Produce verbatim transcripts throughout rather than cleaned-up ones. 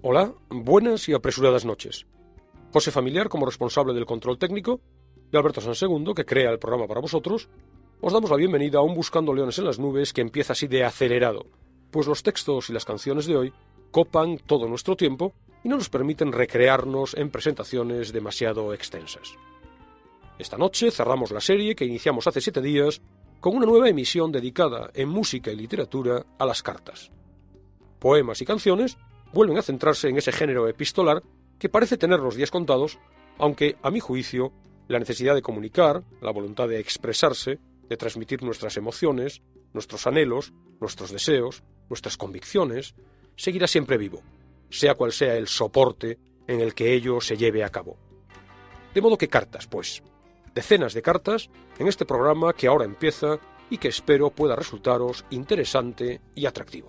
Hola, buenas y apresuradas noches. José Familiar, como responsable del control técnico, y Alberto Sansegundo, que crea el programa para vosotros, os damos la bienvenida a un Buscando Leones en las Nubes que empieza así de acelerado, pues los textos y las canciones de hoy copan todo nuestro tiempo y no nos permiten recrearnos en presentaciones demasiado extensas. Esta noche cerramos la serie que iniciamos hace siete días con una nueva emisión dedicada en música y literatura a las cartas. Poemas y canciones vuelven a centrarse en ese género epistolar que parece tener los días contados, aunque, a mi juicio, la necesidad de comunicar, la voluntad de expresarse, de transmitir nuestras emociones, nuestros anhelos, nuestros deseos, nuestras convicciones, seguirá siempre vivo, sea cual sea el soporte en el que ello se lleve a cabo. De modo que cartas, pues, decenas de cartas en este programa que ahora empieza y que espero pueda resultaros interesante y atractivo.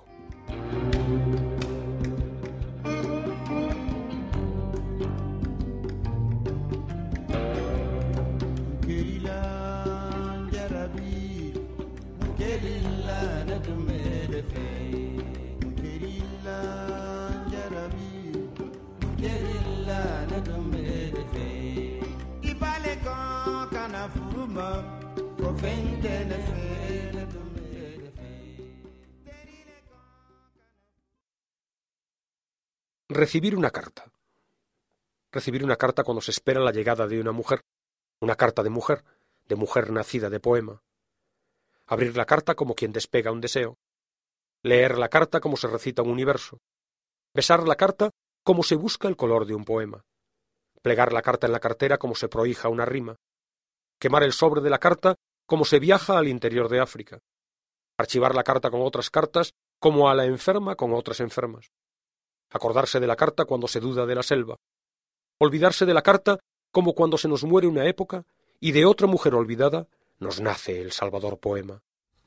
Recibir una carta. Recibir una carta cuando se espera la llegada de una mujer, una carta de mujer, de mujer nacida de poema. Abrir la carta como quien despega un deseo. Leer la carta como se recita un universo. Besar la carta como se busca el color de un poema. Plegar la carta en la cartera como se prohija una rima. Quemar el sobre de la carta como se viaja al interior de África. Archivar la carta con otras cartas como a la enferma con otras enfermas. Acordarse de la carta cuando se duda de la selva. Olvidarse de la carta como cuando se nos muere una época y de otra mujer olvidada nos nace el salvador poema.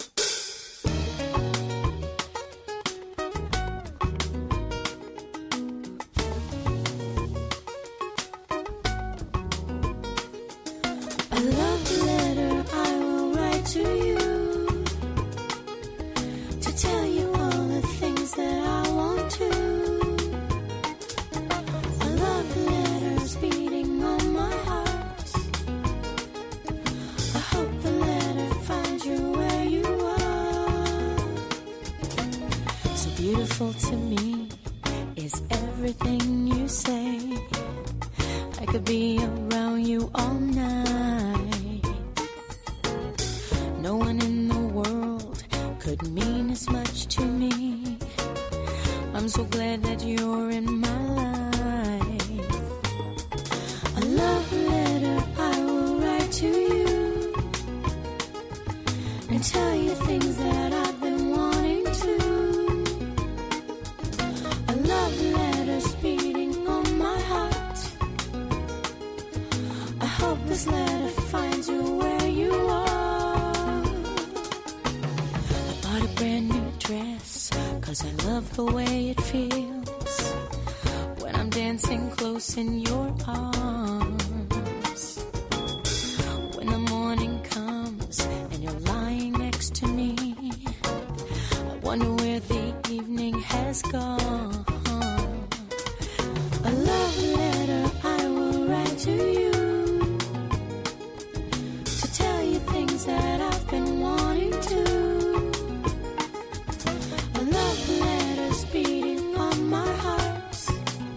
Beautiful to me is everything you say. I could be around you all night. No one in the world could mean as much to me. I'm so glad that you're in my life. A love letter I will write to you and tell you things that I've been wanting to. This letter finds you where you are. I bought a brand new dress, cause I love the way it feels when I'm dancing close in your arms. When the morning comes and you're lying next to me, I wonder where the evening has gone. A love letter I will write to you, that I've been wanting to. A love letter's beating on my heart.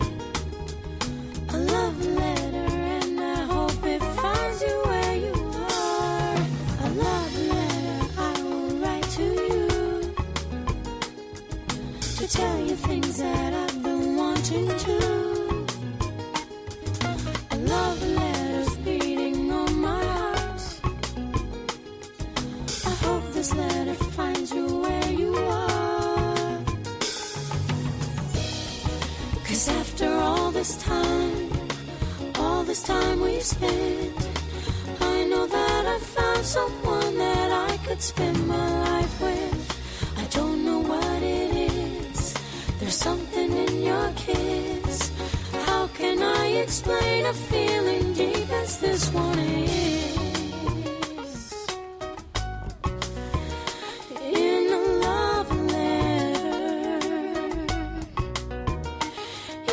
A love letter and I hope it finds you where you are. A love letter I will write to you to tell you things that I've been wanting to. A love letter's beating on my heart. This letter finds you where you are. Cause after all this time, all this time we've spent, I know that I found someone that I could spend my life with. I don't know what it is, there's something in your kiss. How can I explain a feeling deep as this one is? In a love letter,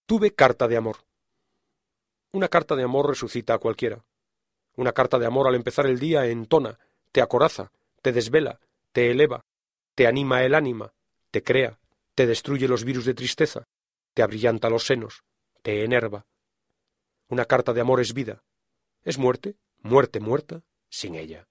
Tuve carta de amor. Una carta de amor resucita a cualquiera. Una carta de amor al empezar el día entona, te acoraza, te desvela, te eleva, te anima el ánima, te crea, te destruye los virus de tristeza, te abrillanta los senos, te enerva. Una carta de amor es vida. Es muerte, muerte muerta, sin ella.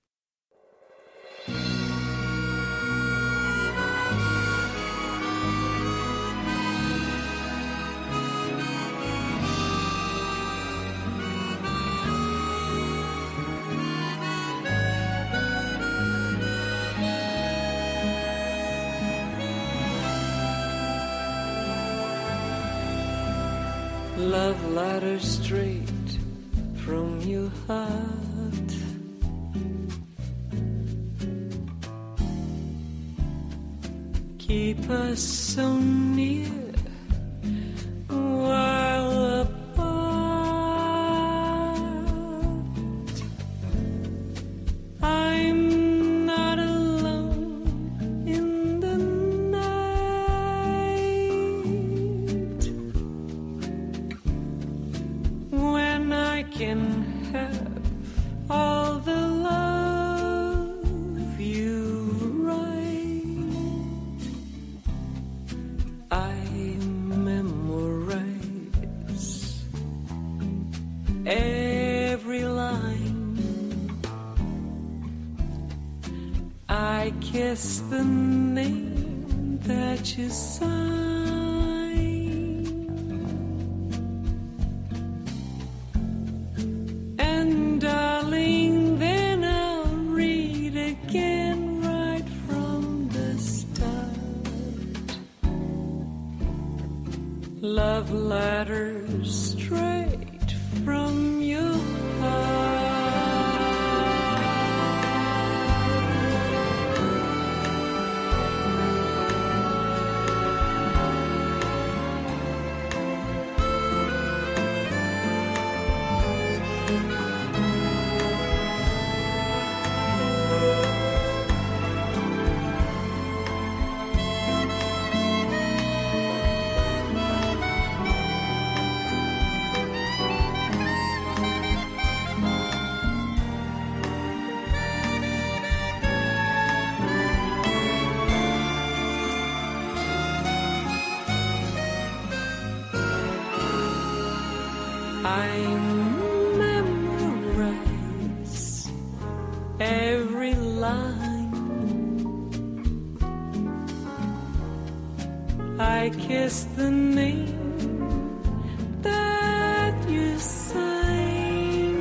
Love ladder straight from your heart. Keep us so near while apart. I'm not alone in the night when I can have all the love you write. I memorize every line. I kiss the name that you sign. And darling, then I'll read again right from the start. Love letters straight from your heart. I memorize every line. I kiss the name that you sign.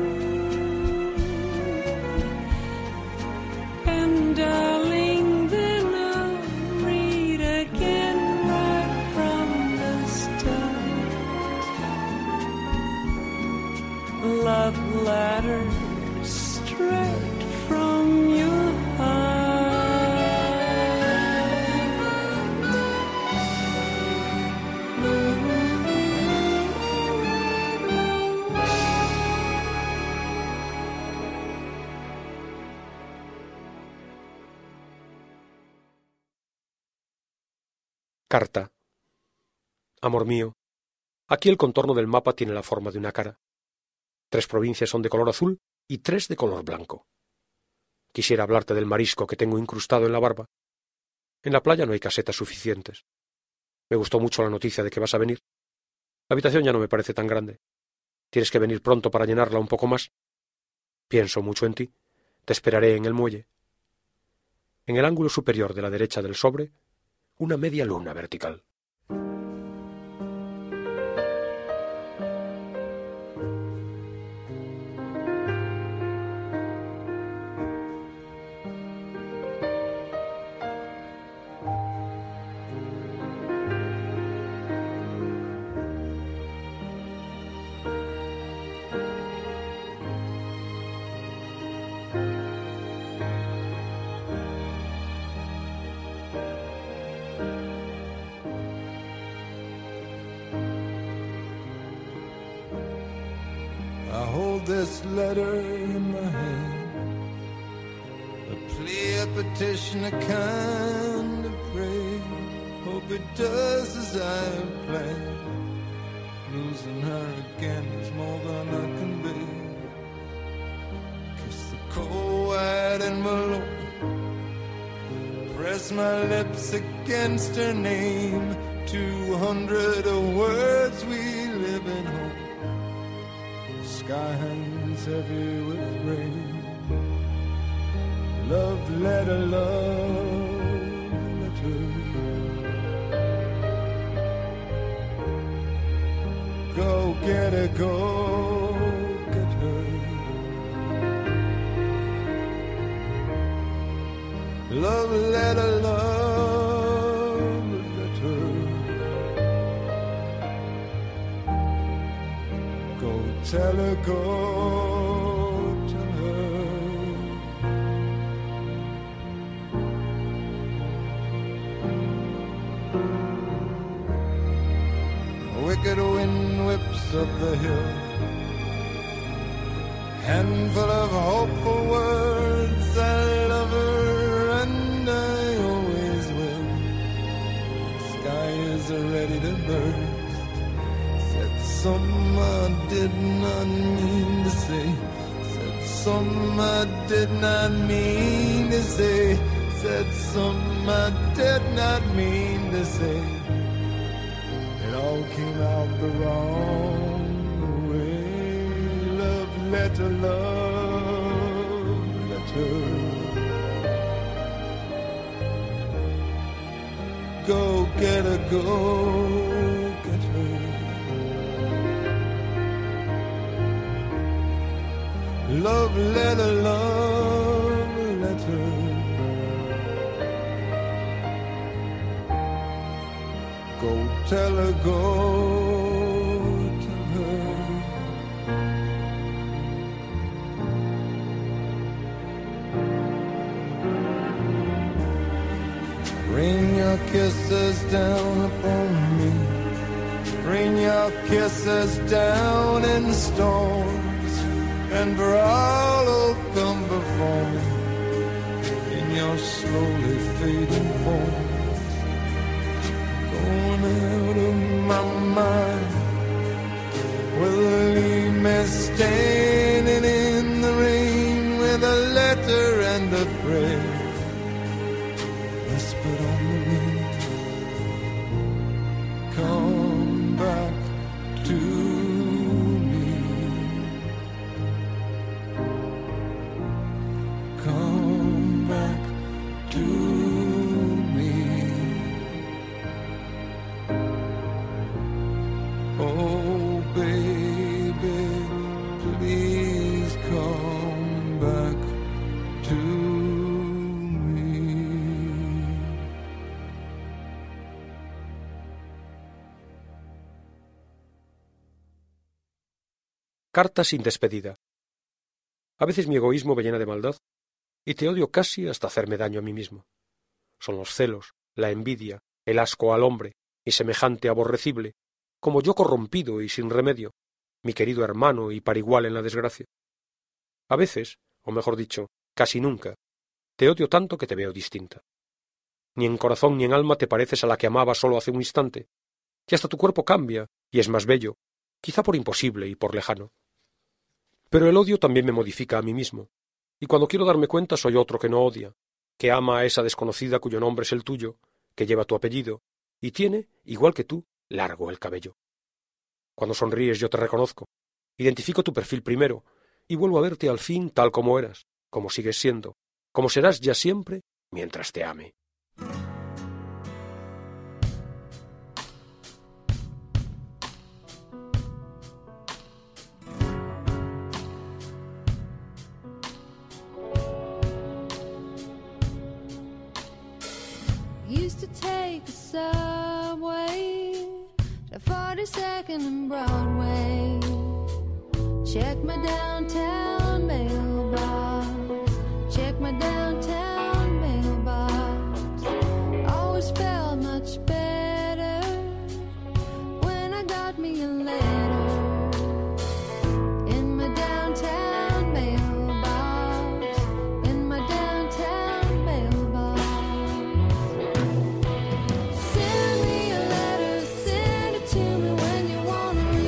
And darling, then I'll read again right from the start. Love letters straight from your Carta. Amor mío, aquí el contorno del mapa tiene la forma de una cara. Tres provincias son de color azul y tres de color blanco. Quisiera hablarte del marisco que tengo incrustado en la barba. En la playa no hay casetas suficientes. Me gustó mucho la noticia de que vas a venir. La habitación ya no me parece tan grande. Tienes que venir pronto para llenarla un poco más. Pienso mucho en ti. Te esperaré en el muelle. En el ángulo superior de la derecha del sobre, una media luna vertical. I hold this letter in my hand, a plea, a petition, a kind of prayer. Hope it does as I planned. Losing her again is more than I can bear. Kiss the cold white envelope, press my lips against her name. Two hundred words we live in hope. The sky hangs heavy with rain. Love letter, love letter. Go get her, go get her. Love letter, love letter. Go tell her, go tell her. A wicked wind whips up the hill, handful of hopeful words. I love her and I always will. The sky is ready to burst. Said some I did not mean to say. Said some I did not mean to say. Said some I did not mean to say. It all came out the wrong way. Love letter, love letter. Go get her, go get her. Love letter, love letter. Go tell her, go tell her. Rain your kisses down upon me. Rain your kisses down in storms. And for all who'll come before me in your slowly fading form. Going out of my mind, will leave me standing in the rain with a letter and a prayer whispered on the wind. Come back to me. Come back to me. Oh, baby, please come back to me. Carta sin despedida. A veces mi egoísmo me llena de maldad y te odio casi hasta hacerme daño a mí mismo. Son los celos, la envidia, el asco al hombre, mi semejante aborrecible, como yo corrompido y sin remedio, mi querido hermano y par igual en la desgracia. A veces, o mejor dicho, casi nunca, te odio tanto que te veo distinta. Ni en corazón ni en alma te pareces a la que amaba solo hace un instante, que hasta tu cuerpo cambia y es más bello, quizá por imposible y por lejano. Pero el odio también me modifica a mí mismo, y cuando quiero darme cuenta soy otro que no odia, que ama a esa desconocida cuyo nombre es el tuyo, que lleva tu apellido, y tiene, igual que tú, largo el cabello. Cuando sonríes yo te reconozco, identifico tu perfil primero, y vuelvo a verte al fin tal como eras, como sigues siendo, como serás ya siempre mientras te ame. Used to take a subway to forty-second and Broadway. Check my downtown mailbox. Check my downtown mailbox. Always felt much better when I got me a letter in my downtown mailbox. In my downtown mailbox. Send me a letter, send it to me when you wanna read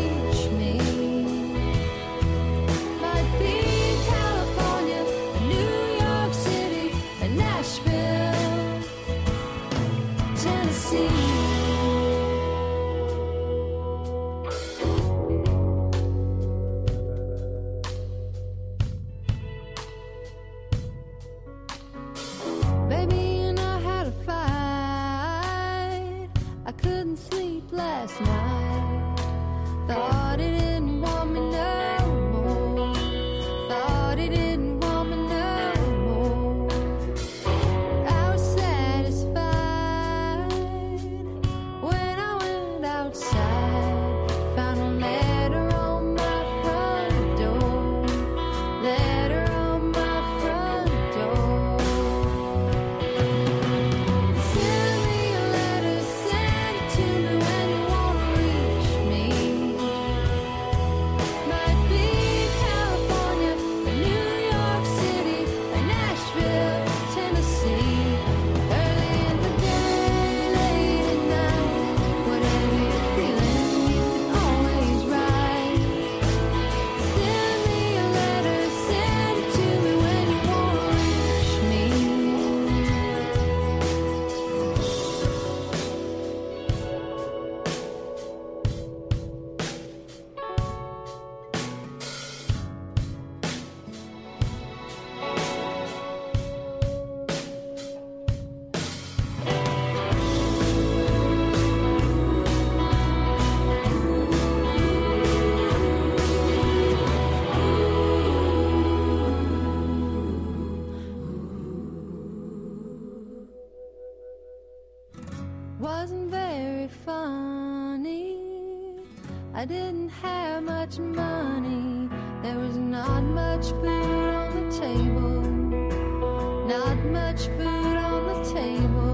I didn't have much money. There was not much food on the table. Not much food on the table.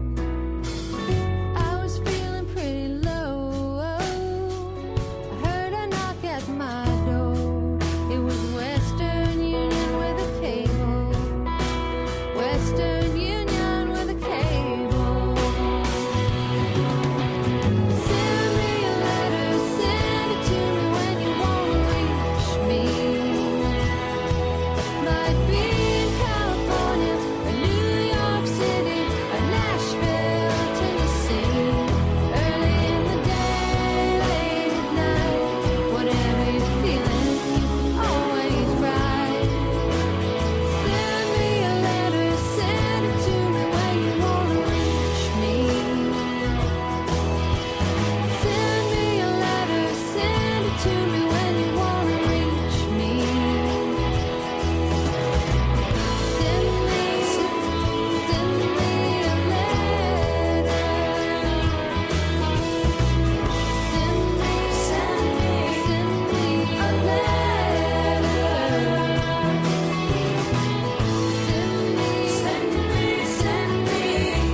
I was feeling pretty low. I heard a knock at my door. It was Western Union with a cable. Western Union with a cable. Send me a letter, send it to me when you won't reach me. Might be in California, or New York City, or Nashville, Tennessee. Early in the day, late at night, whatever you're feeling, always right. Send me a letter, send it to me when you won't reach me. Send me a letter, send it to me when you won't reach me. Send me, send me a letter. Send me, send me, send me a letter. Send me, send me, send me a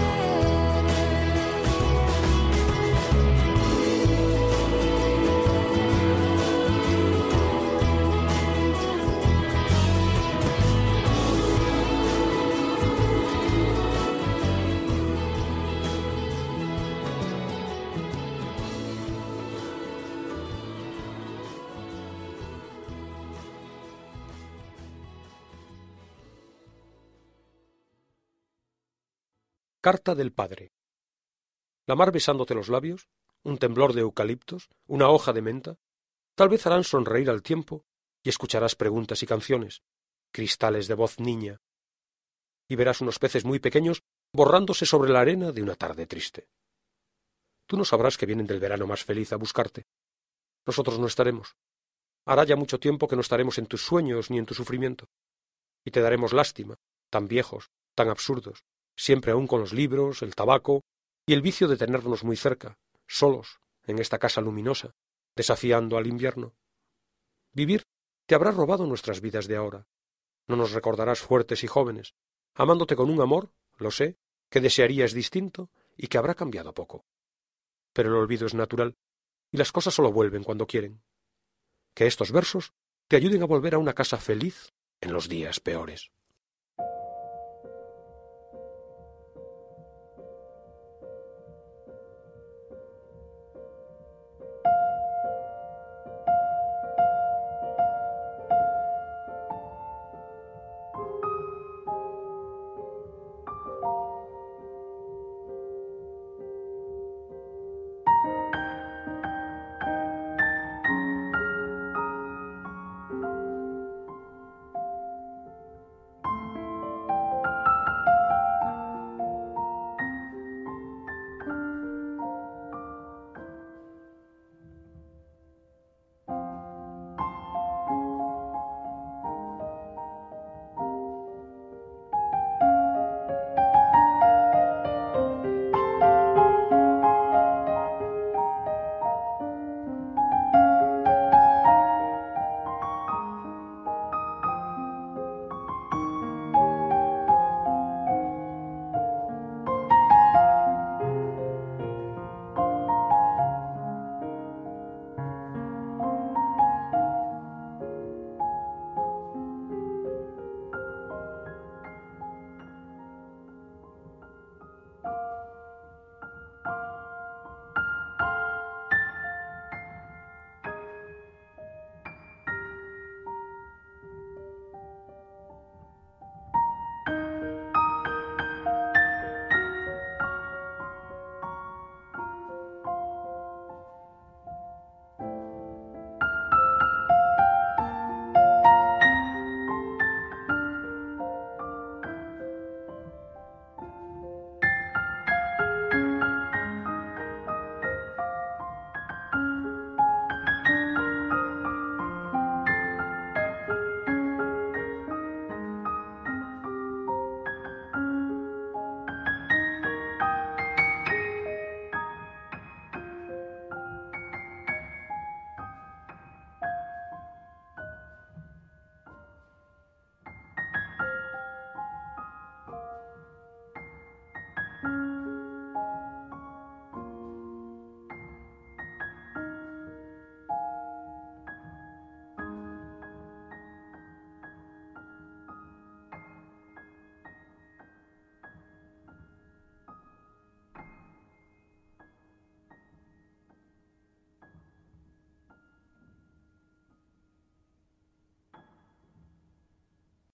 Carta del padre. La mar besándote los labios, un temblor de eucaliptos, una hoja de menta, tal vez harán sonreír al tiempo y escucharás preguntas y canciones, cristales de voz niña, y verás unos peces muy pequeños borrándose sobre la arena de una tarde triste. Tú no sabrás que vienen del verano más feliz a buscarte. Nosotros no estaremos. Hará ya mucho tiempo que no estaremos en tus sueños ni en tu sufrimiento, y te daremos lástima, tan viejos, tan absurdos, siempre aún con los libros, el tabaco y el vicio de tenernos muy cerca, solos, en esta casa luminosa, desafiando al invierno. Vivir te habrá robado nuestras vidas de ahora. No nos recordarás fuertes y jóvenes, amándote con un amor, lo sé, que desearías distinto y que habrá cambiado poco. Pero el olvido es natural, y las cosas solo vuelven cuando quieren. Que estos versos te ayuden a volver a una casa feliz en los días peores.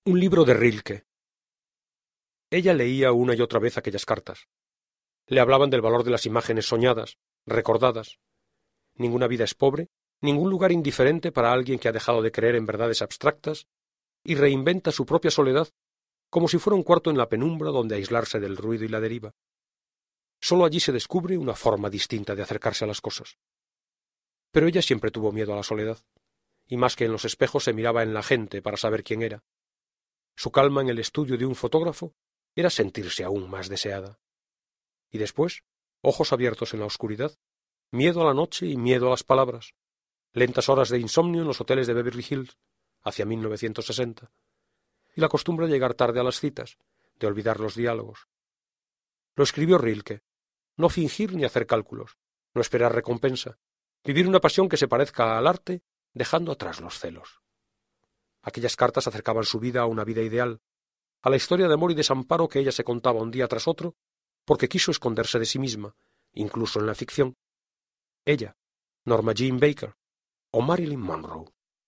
Un libro de Rilke. Ella leía una y otra vez aquellas cartas. Le hablaban del valor de las imágenes soñadas, recordadas. Ninguna vida es pobre, ningún lugar indiferente para alguien que ha dejado de creer en verdades abstractas y reinventa su propia soledad como si fuera un cuarto en la penumbra donde aislarse del ruido y la deriva. Solo allí se descubre una forma distinta de acercarse a las cosas. Pero ella siempre tuvo miedo a la soledad, y más que en los espejos se miraba en la gente para saber quién era. Su calma en el estudio de un fotógrafo era sentirse aún más deseada. Y después, ojos abiertos en la oscuridad, miedo a la noche y miedo a las palabras, lentas horas de insomnio en los hoteles de Beverly Hills, hacia mil novecientos sesenta, y la costumbre de llegar tarde a las citas, de olvidar los diálogos. Lo escribió Rilke: no fingir ni hacer cálculos, no esperar recompensa, vivir una pasión que se parezca al arte, dejando atrás los celos. Aquellas cartas acercaban su vida a una vida ideal, a la historia de amor y desamparo que ella se contaba un día tras otro, porque quiso esconderse de sí misma, incluso en la ficción. Ella, Norma Jean Baker o Marilyn Monroe.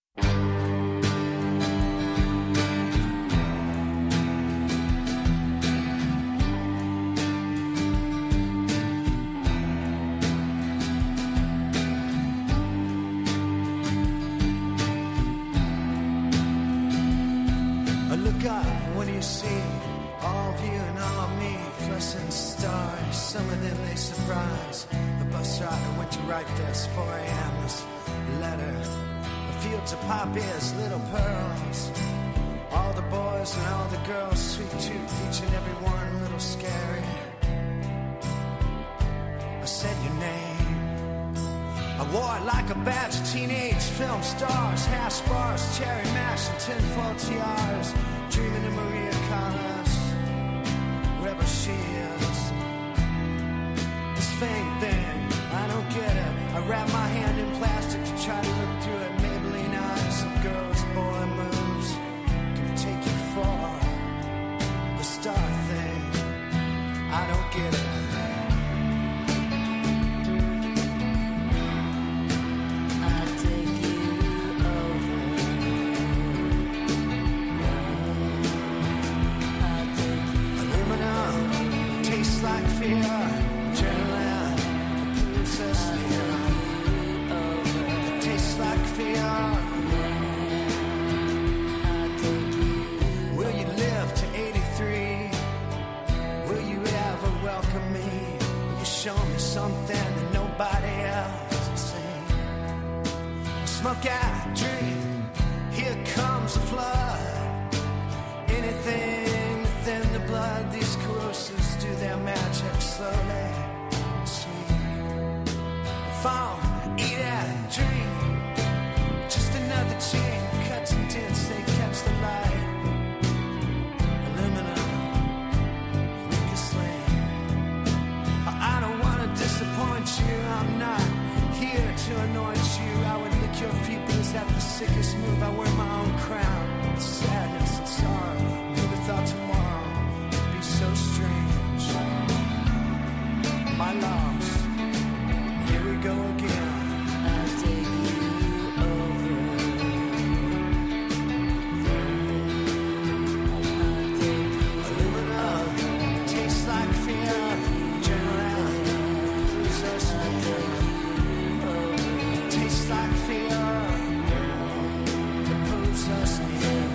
Look up when you see all of you and all of me, fluorescent stars. Some of them they surprise. The bus driver went to write this four a m this letter. The fields of poppies, little pearls. All the boys and all the girls, sweet tooth, each and every one a little scary. I said your name. I wore it like a badge of teenage film stars, hash bars, cherry mash, and tinfoil tiaras. Dreaming of Maria Callas, wherever she is. This fame thing, I don't get it. I wrap my hand in plastic to try to look through it. Maybelline eyes and girls, boy moves can take you far. The star thing, I don't get it. Smoke out, drink, here comes the flood. Anything within the blood, these corrosives do their magic slowly. Sweet, fall, eat and drink. Just another chain, cuts and dents, they catch the light. Aluminum, weakest link. I don't want to disappoint you, I'm not here to anoint you. I would lick your feet, but is that the sickest move? I wear my own crown. Sadness and sorrow. Never thought tomorrow would be so strange. My loss. Here we go again. I'll take you over. I'll take you. Aluminum tastes like fear. Adrenaline lose us fear. Tastes like fear. Pulls us near.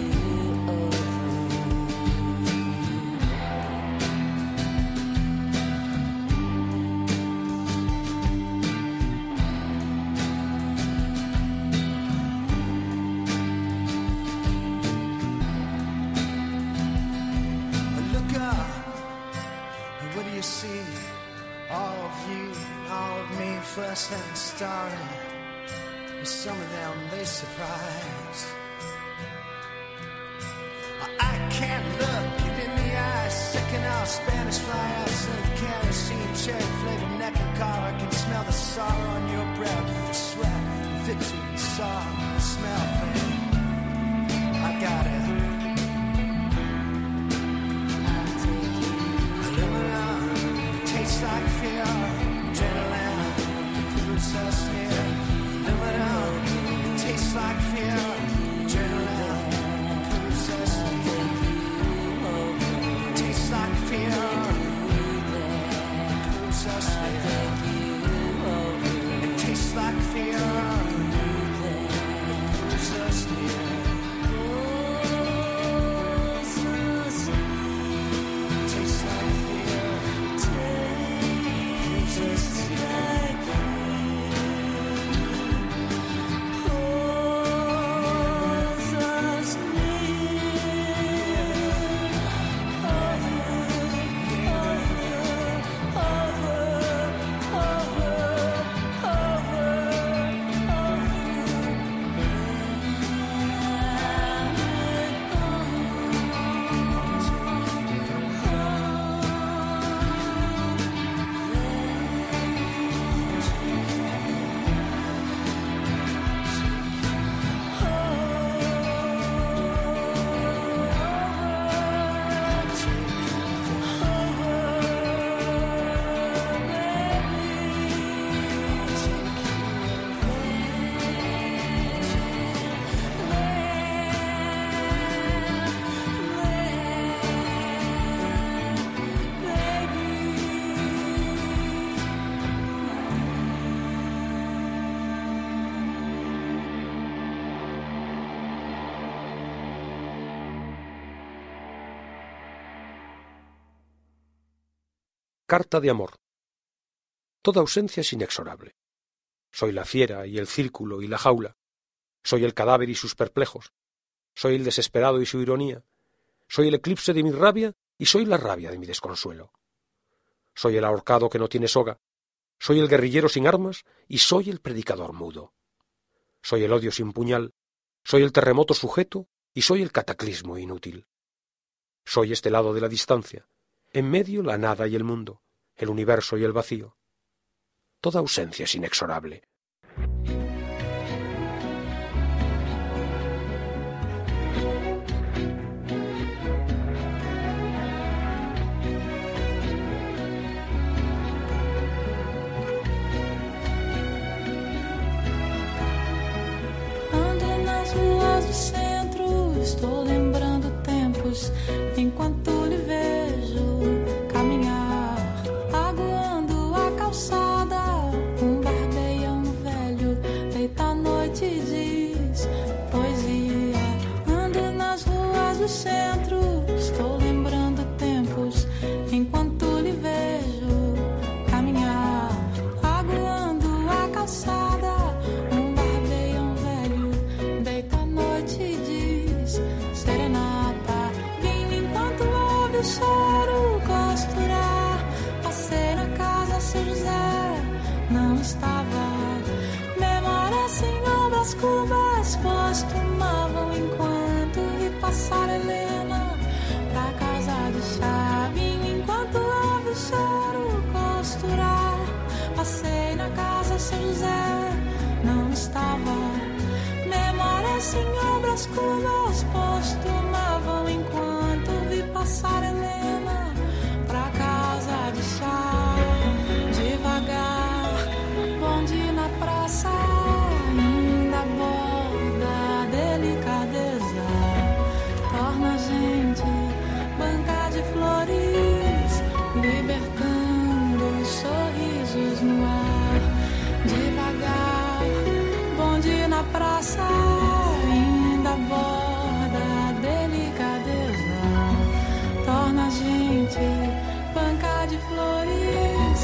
Look up, what do you see? All of you, all of me, fluorescent starry. Some of them, they surprise. I can't look it in the eyes. Second out Spanish fly outside kerosene, cherry flavored neck and collar. I can smell the sorrow on your breath. Sweat, victory, sorrow, smell thing. I got it. Aluminum tastes like fear. Adrenaline puts us near. Aluminum tastes like fear. Adrenaline pulls us Carta de amor. Toda ausencia es inexorable. Soy la fiera y el círculo y la jaula. Soy el cadáver y sus perplejos. Soy el desesperado y su ironía. Soy el eclipse de mi rabia y soy la rabia de mi desconsuelo. Soy el ahorcado que no tiene soga. Soy el guerrillero sin armas y soy el predicador mudo. Soy el odio sin puñal. Soy el terremoto sujeto y soy el cataclismo inútil. Soy este lado de la distancia. En medio la nada y el mundo, el universo y el vacío. Toda ausencia es inexorable. Ando nas ruas do centro, estou lembrando tempos enquanto lhe vejo caminhar, aguando a calçada. Um barbeião velho deita à noite e diz poesia. Ando nas ruas do centro, estou lembrando tempos enquanto lhe vejo caminhar, aguando a calçada. Um barbeião velho deita à noite e diz serenata. Vim enquanto ouve o choro costurar. Passei na casa São José, não estava. Memória sem obras cubas costumavam enquanto vi passar Helena pra casa de chá. Vim enquanto ouve o choro costurar. Passei na casa São José, não estava. Memória sem obras cubas costumavam enquanto vi passar Helena pra casa de chá. Devagar, bonde na praça, ainda borda a delicadeza. Torna a gente banca de flores, libertando os sorrisos no ar. Devagar, bonde na praça, ainda borda a delicadeza. Torna a gente banca de flores,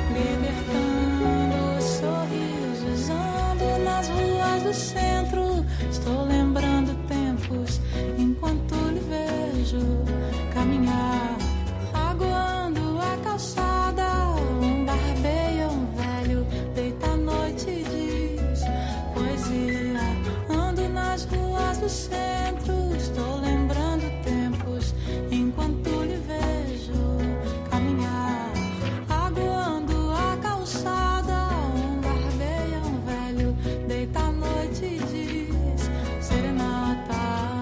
libertando os sorrisos. Ando nas ruas do centro, estou lembrando tempos enquanto lhe vejo caminhar, aguando a calçada. Um barbeião velho deita à noite e diz poesia. Ando nas ruas do centro, estou lembrando tempos enquanto lhe vejo caminhar, aguando a calçada. Um barbeião velho deita à noite e diz serenata.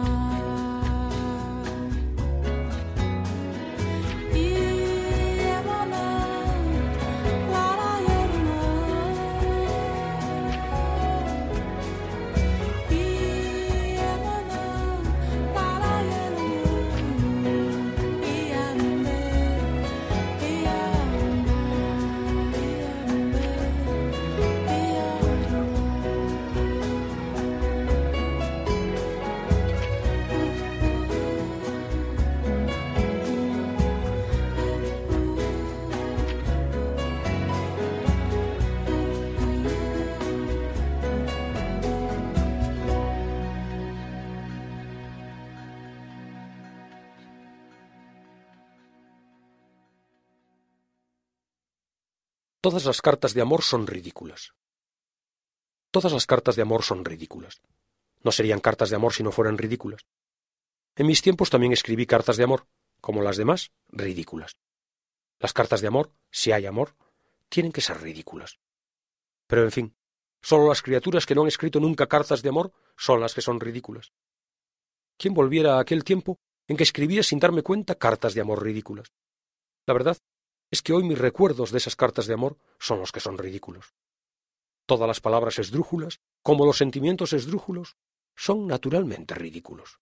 Todas las cartas de amor son ridículas. Todas las cartas de amor son ridículas. No serían cartas de amor si no fueran ridículas. En mis tiempos también escribí cartas de amor, como las demás, ridículas. Las cartas de amor, si hay amor, tienen que ser ridículas. Pero en fin, solo las criaturas que no han escrito nunca cartas de amor son las que son ridículas. ¿Quién volviera a aquel tiempo en que escribía sin darme cuenta cartas de amor ridículas? La verdad es que hoy mis recuerdos de esas cartas de amor son los que son ridículos. Todas las palabras esdrújulas, como los sentimientos esdrújulos, son naturalmente ridículos.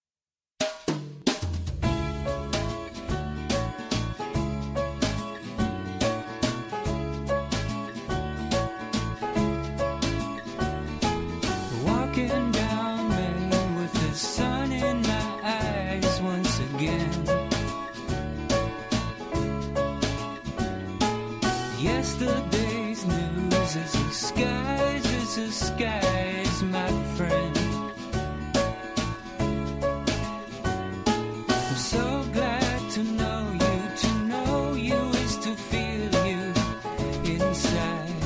Walking down Main with the sun in my eyes once again. so glad to know you. To know you is to feel you inside.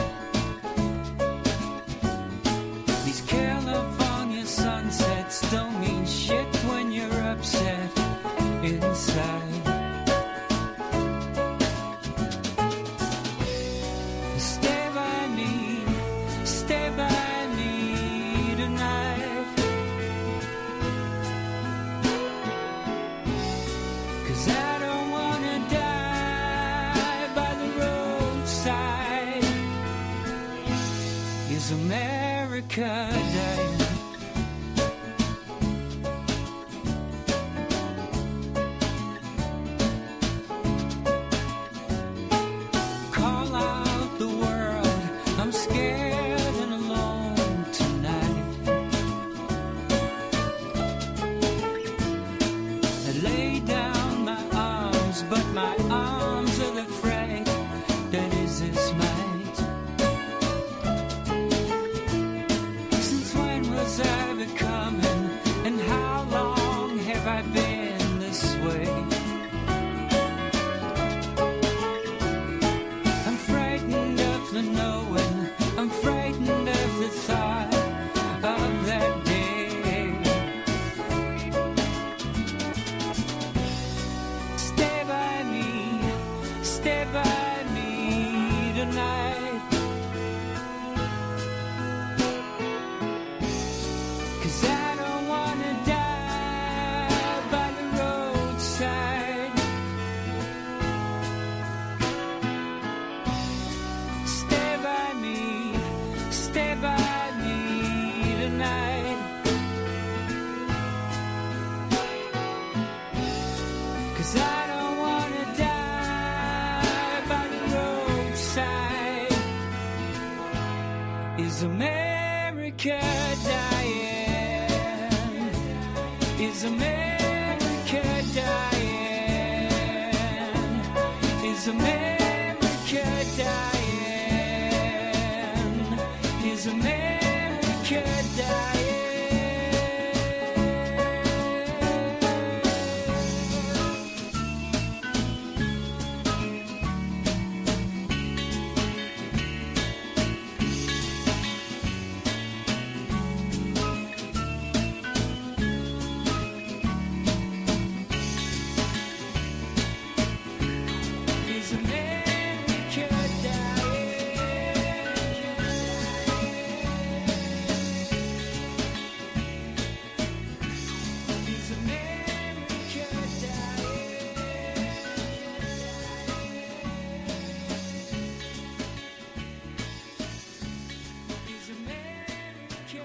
These California sunsets don't mean shit when you're upset inside. Stay by me, stay by me tonight. 'Cause I don't wanna die by the roadside. Is America dying? Call out the world, I'm scared and alone tonight. I lay down my arms, but my arms are the freight that is this might. Since when was I becoming, and how long have I been this way? I'm frightened of the knowing, I'm frightened of the thought of that day. Stay by me, stay by me tonight. 'Cause I don't wanna die by the roadside. Stay by me, stay by me tonight. 'Cause I don't wanna die by the roadside. Is America dying? Is America dying? Is America dying? Is America dying? Is America dying? Is America dying? Is America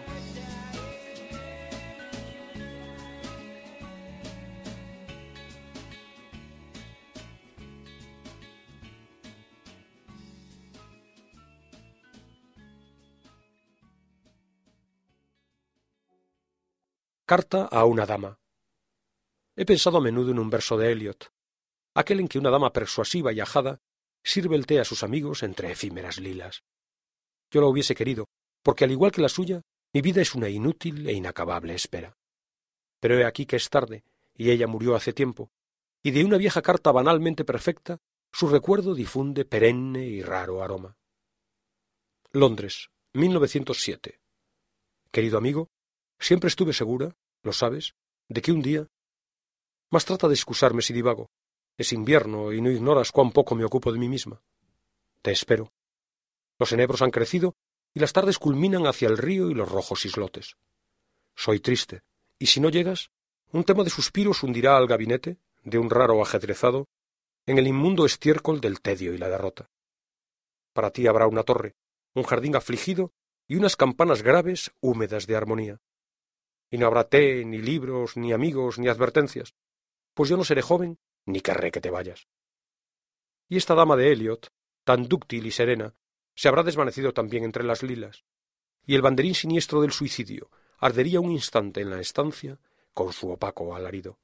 Carta a una dama. He pensado a menudo en un verso de Eliot, aquel en que una dama persuasiva y ajada sirve el té a sus amigos entre efímeras lilas. Yo la hubiese querido, porque al igual que la suya, mi vida es una inútil e inacabable espera. Pero he aquí que es tarde, y ella murió hace tiempo, y de una vieja carta banalmente perfecta, su recuerdo difunde perenne y raro aroma. Londres, mil novecientos siete. Querido amigo, siempre estuve segura, lo sabes, de que un día... Mas trata de excusarme si divago. Es invierno y no ignoras cuán poco me ocupo de mí misma. Te espero. Los enebros han crecido y las tardes culminan hacia el río y los rojos islotes. Soy triste, y si no llegas, un tema de suspiros hundirá al gabinete, de un raro ajedrezado, en el inmundo estiércol del tedio y la derrota. Para ti habrá una torre, un jardín afligido y unas campanas graves húmedas de armonía. Y no habrá té, ni libros, ni amigos, ni advertencias, pues yo no seré joven, ni querré que te vayas. Y esta dama de Eliot, tan dúctil y serena, se habrá desvanecido también entre las lilas, y el banderín siniestro del suicidio ardería un instante en la estancia con su opaco alarido.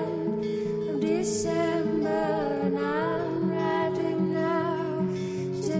December and I'm writing now.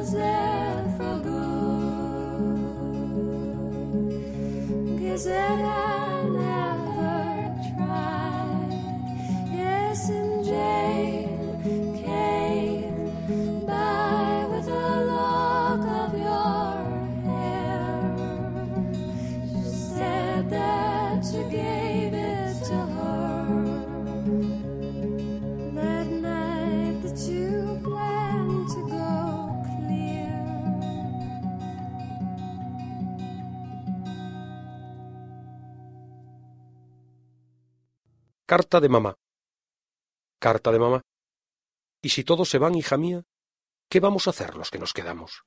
was there for good. Guess that I never tried. Yes, and Jane came by with a lock of your hair. She said that you gave it to her that night that you planned to go clear. Carta de mamá. Carta de mamá. Y si todos se van, hija mía, ¿qué vamos a hacer los que nos quedamos?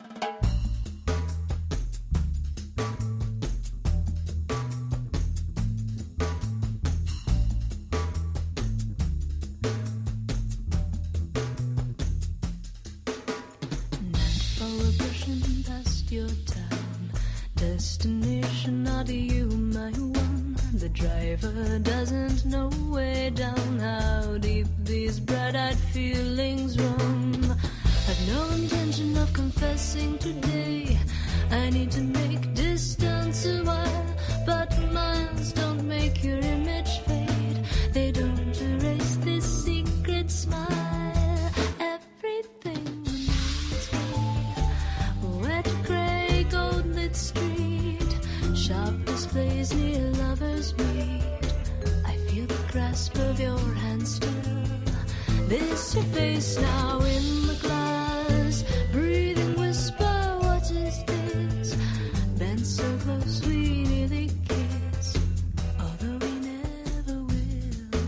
For brushing past your town, destination not you, my one. The driver doesn't know way down how deep these bright-eyed feelings run. I've no intention of confessing today. I need to make distance a while, but miles don't make your image fade. They don't erase this secret smile. Everything reminds me. Wet grey, gold-lit street, sharp displays near lovers meet. I feel the grasp of your hand still. This your face now in the glass, breathing whisper, what is this? Bent so close we nearly kiss, although we never will.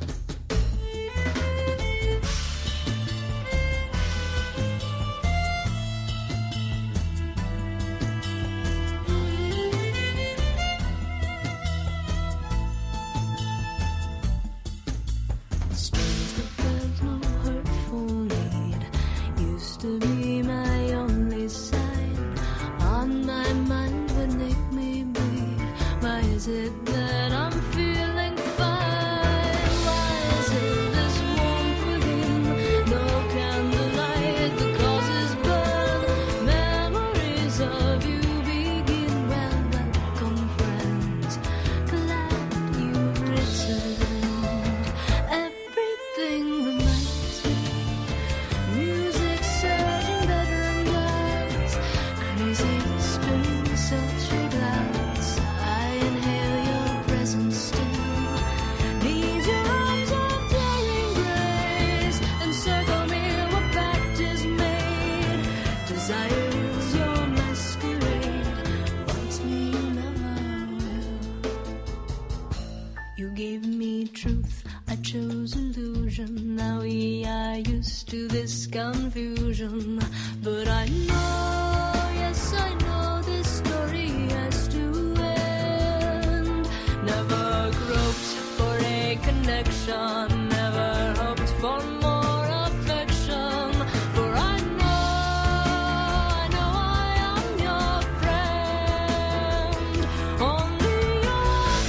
Strange that there's no hurtful need. Used to be my only sign. On my mind would make me bleed. Why is it that I'm feeling fine? Why is it this warmth within? No candlelight, the causes burn. Memories of you begin. Well, welcome friends, glad you've returned. Everything reminds me. Music surging bedroom glass, crazy spinning sultry glass. I inhale your presence still. Need your arms of daring grace encircle me where pact is made. Desire is your masquerade. Want me, you never will. You gave me truth, I chose illusion. Now we are used to this confusion. But I know, yes I know this story has to end. Never groped for a connection, never hoped for more affection. For I know, I know I am your friend, only your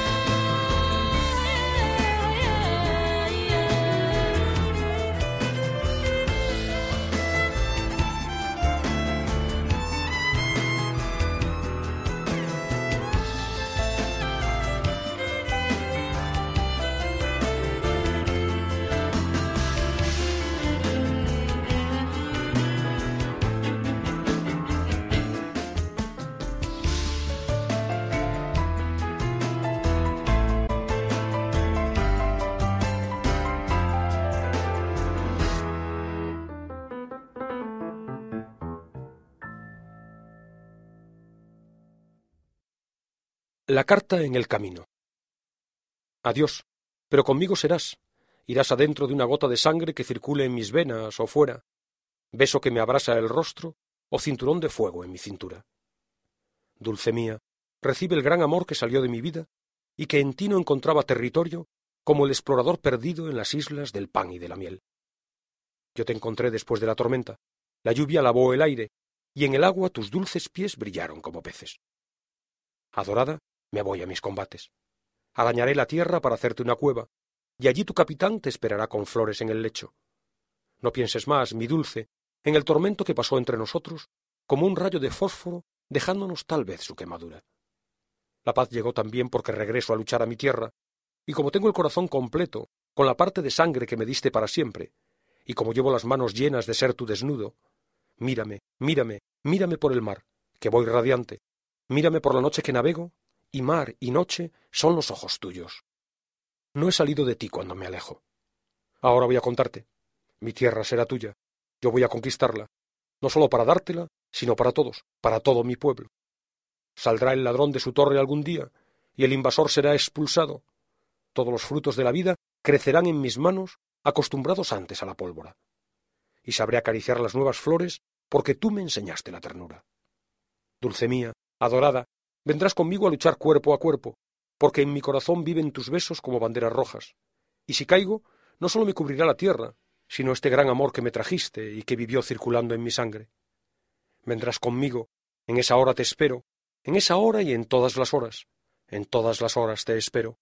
La carta en el camino. Adiós, pero conmigo serás. Irás adentro de una gota de sangre que circule en mis venas o fuera, beso que me abrasa el rostro o cinturón de fuego en mi cintura. Dulce mía, recibe el gran amor que salió de mi vida y que en ti no encontraba territorio como el explorador perdido en las islas del pan y de la miel. Yo te encontré después de la tormenta, la lluvia lavó el aire y en el agua tus dulces pies brillaron como peces. Adorada, me voy a mis combates. Arañaré la tierra para hacerte una cueva, y allí tu capitán te esperará con flores en el lecho. No pienses más, mi dulce, en el tormento que pasó entre nosotros, como un rayo de fósforo, dejándonos tal vez su quemadura. La paz llegó también porque regreso a luchar a mi tierra, y como tengo el corazón completo, con la parte de sangre que me diste para siempre, y como llevo las manos llenas de ser tu desnudo, mírame, mírame, mírame por el mar, que voy radiante, mírame por la noche que navego, y mar y noche son los ojos tuyos. No he salido de ti cuando me alejo. Ahora voy a contarte. Mi tierra será tuya. Yo voy a conquistarla, no solo para dártela, sino para todos, para todo mi pueblo. Saldrá el ladrón de su torre algún día, y el invasor será expulsado. Todos los frutos de la vida crecerán en mis manos, acostumbrados antes a la pólvora. Y sabré acariciar las nuevas flores, porque tú me enseñaste la ternura. Dulce mía, adorada, vendrás conmigo a luchar cuerpo a cuerpo, porque en mi corazón viven tus besos como banderas rojas. Y si caigo, no solo me cubrirá la tierra, sino este gran amor que me trajiste y que vivió circulando en mi sangre. Vendrás conmigo, en esa hora te espero, en esa hora y en todas las horas, en todas las horas te espero.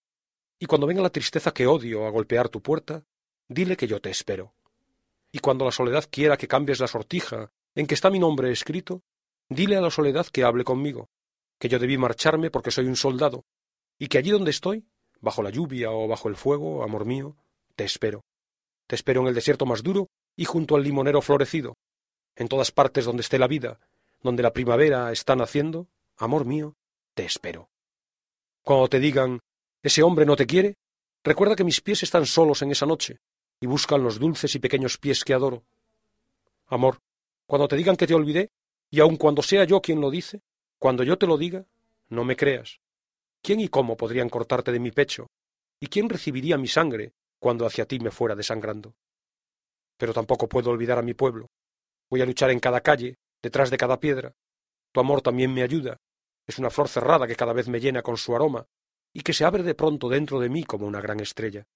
Y cuando venga la tristeza que odio a golpear tu puerta, dile que yo te espero. Y cuando la soledad quiera que cambies la sortija en que está mi nombre escrito, dile a la soledad que hable conmigo, que yo debí marcharme porque soy un soldado, y que allí donde estoy, bajo la lluvia o bajo el fuego, amor mío, te espero. Te espero en el desierto más duro y junto al limonero florecido, en todas partes donde esté la vida, donde la primavera está naciendo, amor mío, te espero. Cuando te digan, ese hombre no te quiere, recuerda que mis pies están solos en esa noche y buscan los dulces y pequeños pies que adoro. Amor, cuando te digan que te olvidé, y aun cuando sea yo quien lo dice, cuando yo te lo diga, no me creas. ¿Quién y cómo podrían cortarte de mi pecho? ¿Y quién recibiría mi sangre cuando hacia ti me fuera desangrando? Pero tampoco puedo olvidar a mi pueblo. Voy a luchar en cada calle, detrás de cada piedra. Tu amor también me ayuda. Es una flor cerrada que cada vez me llena con su aroma y que se abre de pronto dentro de mí como una gran estrella.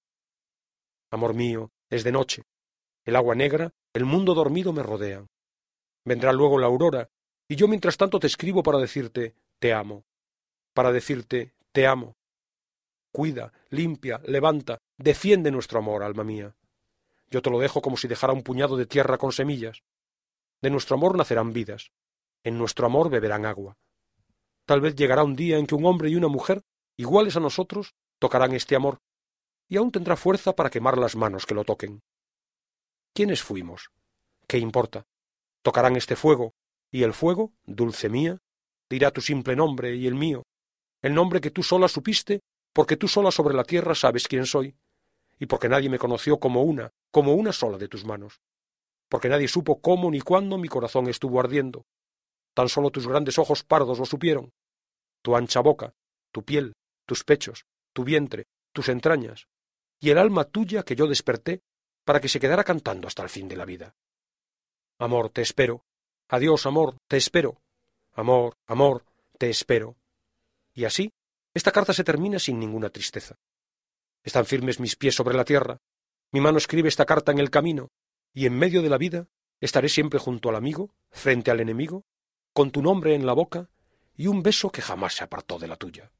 Amor mío, es de noche. El agua negra, el mundo dormido me rodean. Vendrá luego la aurora, y yo mientras tanto te escribo para decirte te amo. Para decirte te amo. Cuida, limpia, levanta, defiende nuestro amor, alma mía. Yo te lo dejo como si dejara un puñado de tierra con semillas. De nuestro amor nacerán vidas. En nuestro amor beberán agua. Tal vez llegará un día en que un hombre y una mujer, iguales a nosotros, tocarán este amor, y aún tendrá fuerza para quemar las manos que lo toquen. ¿Quiénes fuimos? ¿Qué importa? Tocarán este fuego, y el fuego, dulce mía, dirá tu simple nombre y el mío, el nombre que tú sola supiste, porque tú sola sobre la tierra sabes quién soy, y porque nadie me conoció como una, como una sola de tus manos, porque nadie supo cómo ni cuándo mi corazón estuvo ardiendo. Tan solo tus grandes ojos pardos lo supieron, tu ancha boca, tu piel, tus pechos, tu vientre, tus entrañas, y el alma tuya que yo desperté para que se quedara cantando hasta el fin de la vida. Amor, te espero. Adiós, amor, te espero. Amor, amor, te espero. Y así, esta carta se termina sin ninguna tristeza. Están firmes mis pies sobre la tierra, mi mano escribe esta carta en el camino, y en medio de la vida estaré siempre junto al amigo, frente al enemigo, con tu nombre en la boca y un beso que jamás se apartó de la tuya.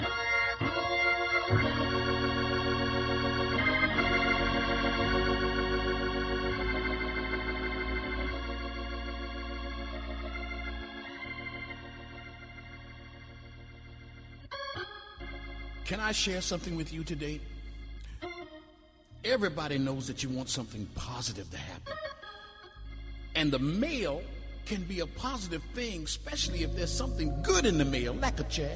Can I share something with you today? Everybody knows that you want something positive to happen. And the mail can be a positive thing, especially if there's something good in the mail, like a check,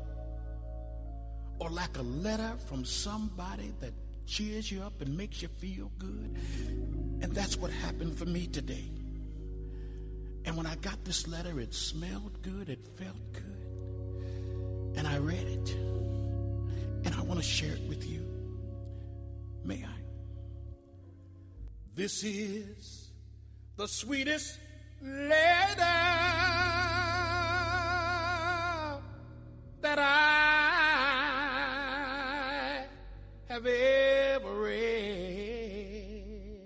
or like a letter from somebody that cheers you up and makes you feel good. And that's what happened for me today. And when I got this letter, it smelled good, it felt good. And I read it. And I want to share it with you. May I? This is the sweetest letter that I have ever read.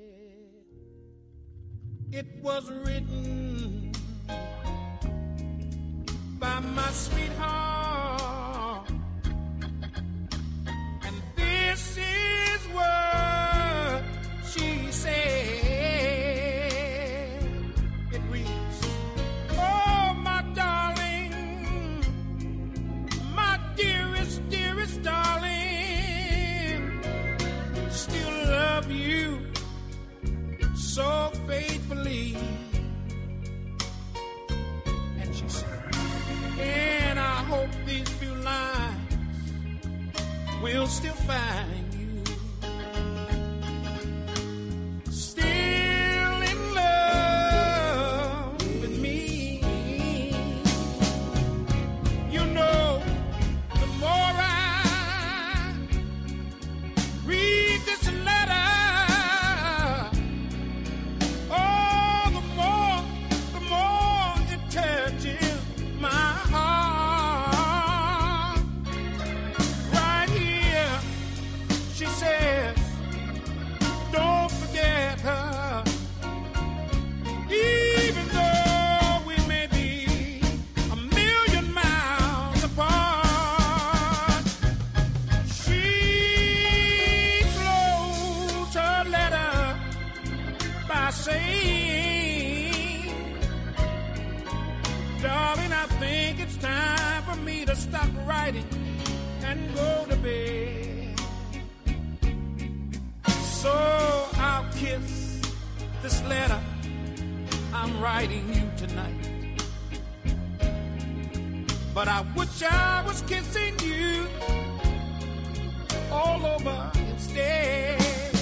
It was written by my sweetheart. This is what she said. will still find you still in love with me. You know, the more I read this letter, oh, the more, the more it touches my heart. Right here, she says, don't forget her. Even though we may be a million miles apart, she closed her letter by saying, darling, I think it's time for me to stop writing and go to bed. So I'll kiss this letter I'm writing you tonight. But I wish I was kissing you all over instead.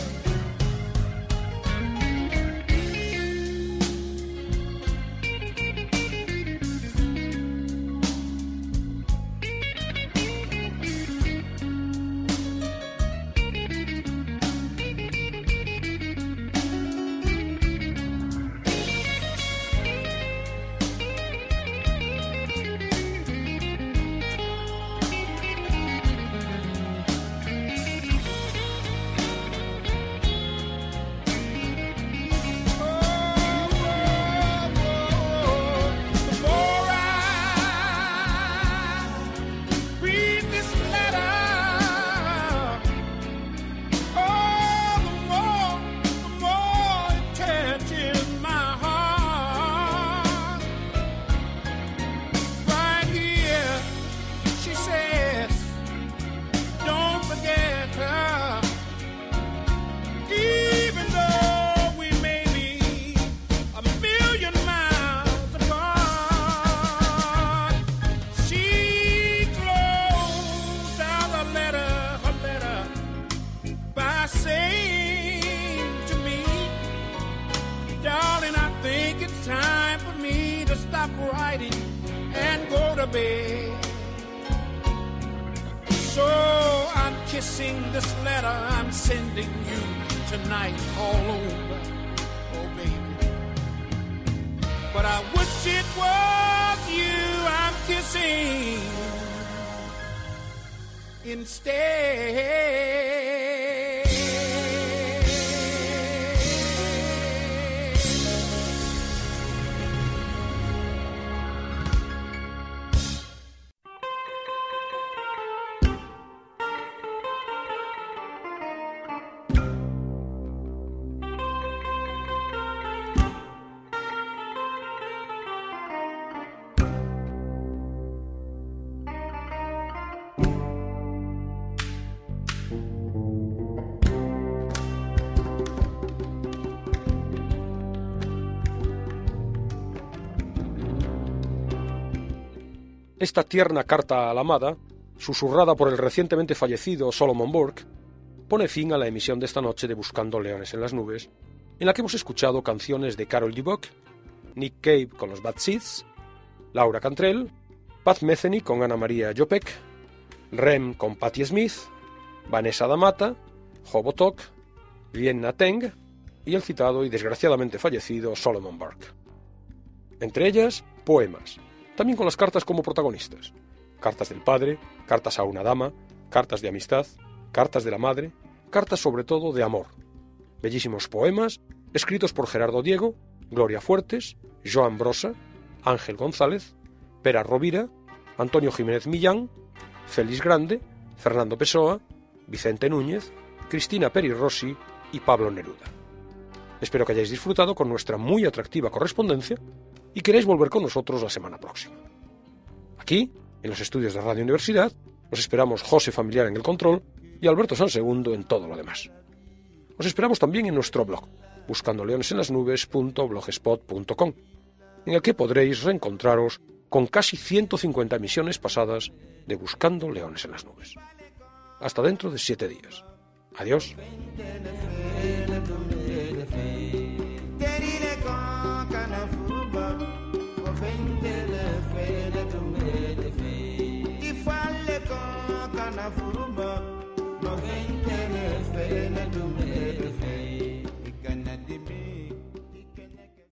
So I'm kissing this letter I'm sending you tonight all over, oh baby. But I wish it was you I'm kissing instead. Esta tierna carta a la amada, susurrada por el recientemente fallecido Solomon Burke, pone fin a la emisión de esta noche de Buscando Leones en las Nubes, en la que hemos escuchado canciones de Carol Dubuc, Nick Cave con los Bad Seeds, Laura Cantrell, Pat Metheny con Ana María Jopek, Rem con Patti Smith, Vanessa da Mata, Hobotok, Vienna Teng y el citado y desgraciadamente fallecido Solomon Burke. Entre ellas, poemas, también con las cartas como protagonistas. Cartas del padre, cartas a una dama, cartas de amistad, cartas de la madre, cartas sobre todo de amor. Bellísimos poemas escritos por Gerardo Diego, Gloria Fuertes, Joan Brossa, Ángel González, Pera Rovira, Antonio Jiménez Millán, Félix Grande, Fernando Pessoa, Vicente Núñez, Cristina Peri Rossi y Pablo Neruda. Espero que hayáis disfrutado con nuestra muy atractiva correspondencia y queréis volver con nosotros la semana próxima. Aquí, en los estudios de Radio Universidad, os esperamos José Familiar en el control y Alberto Sansegundo en todo lo demás. Os esperamos también en nuestro blog, buscando leones en las nubes punto blogspot punto com, en el que podréis reencontraros con casi ciento cincuenta emisiones pasadas de Buscando Leones en las Nubes. hasta dentro de siete días. Adiós. Furuba, no vente de fe, no tu me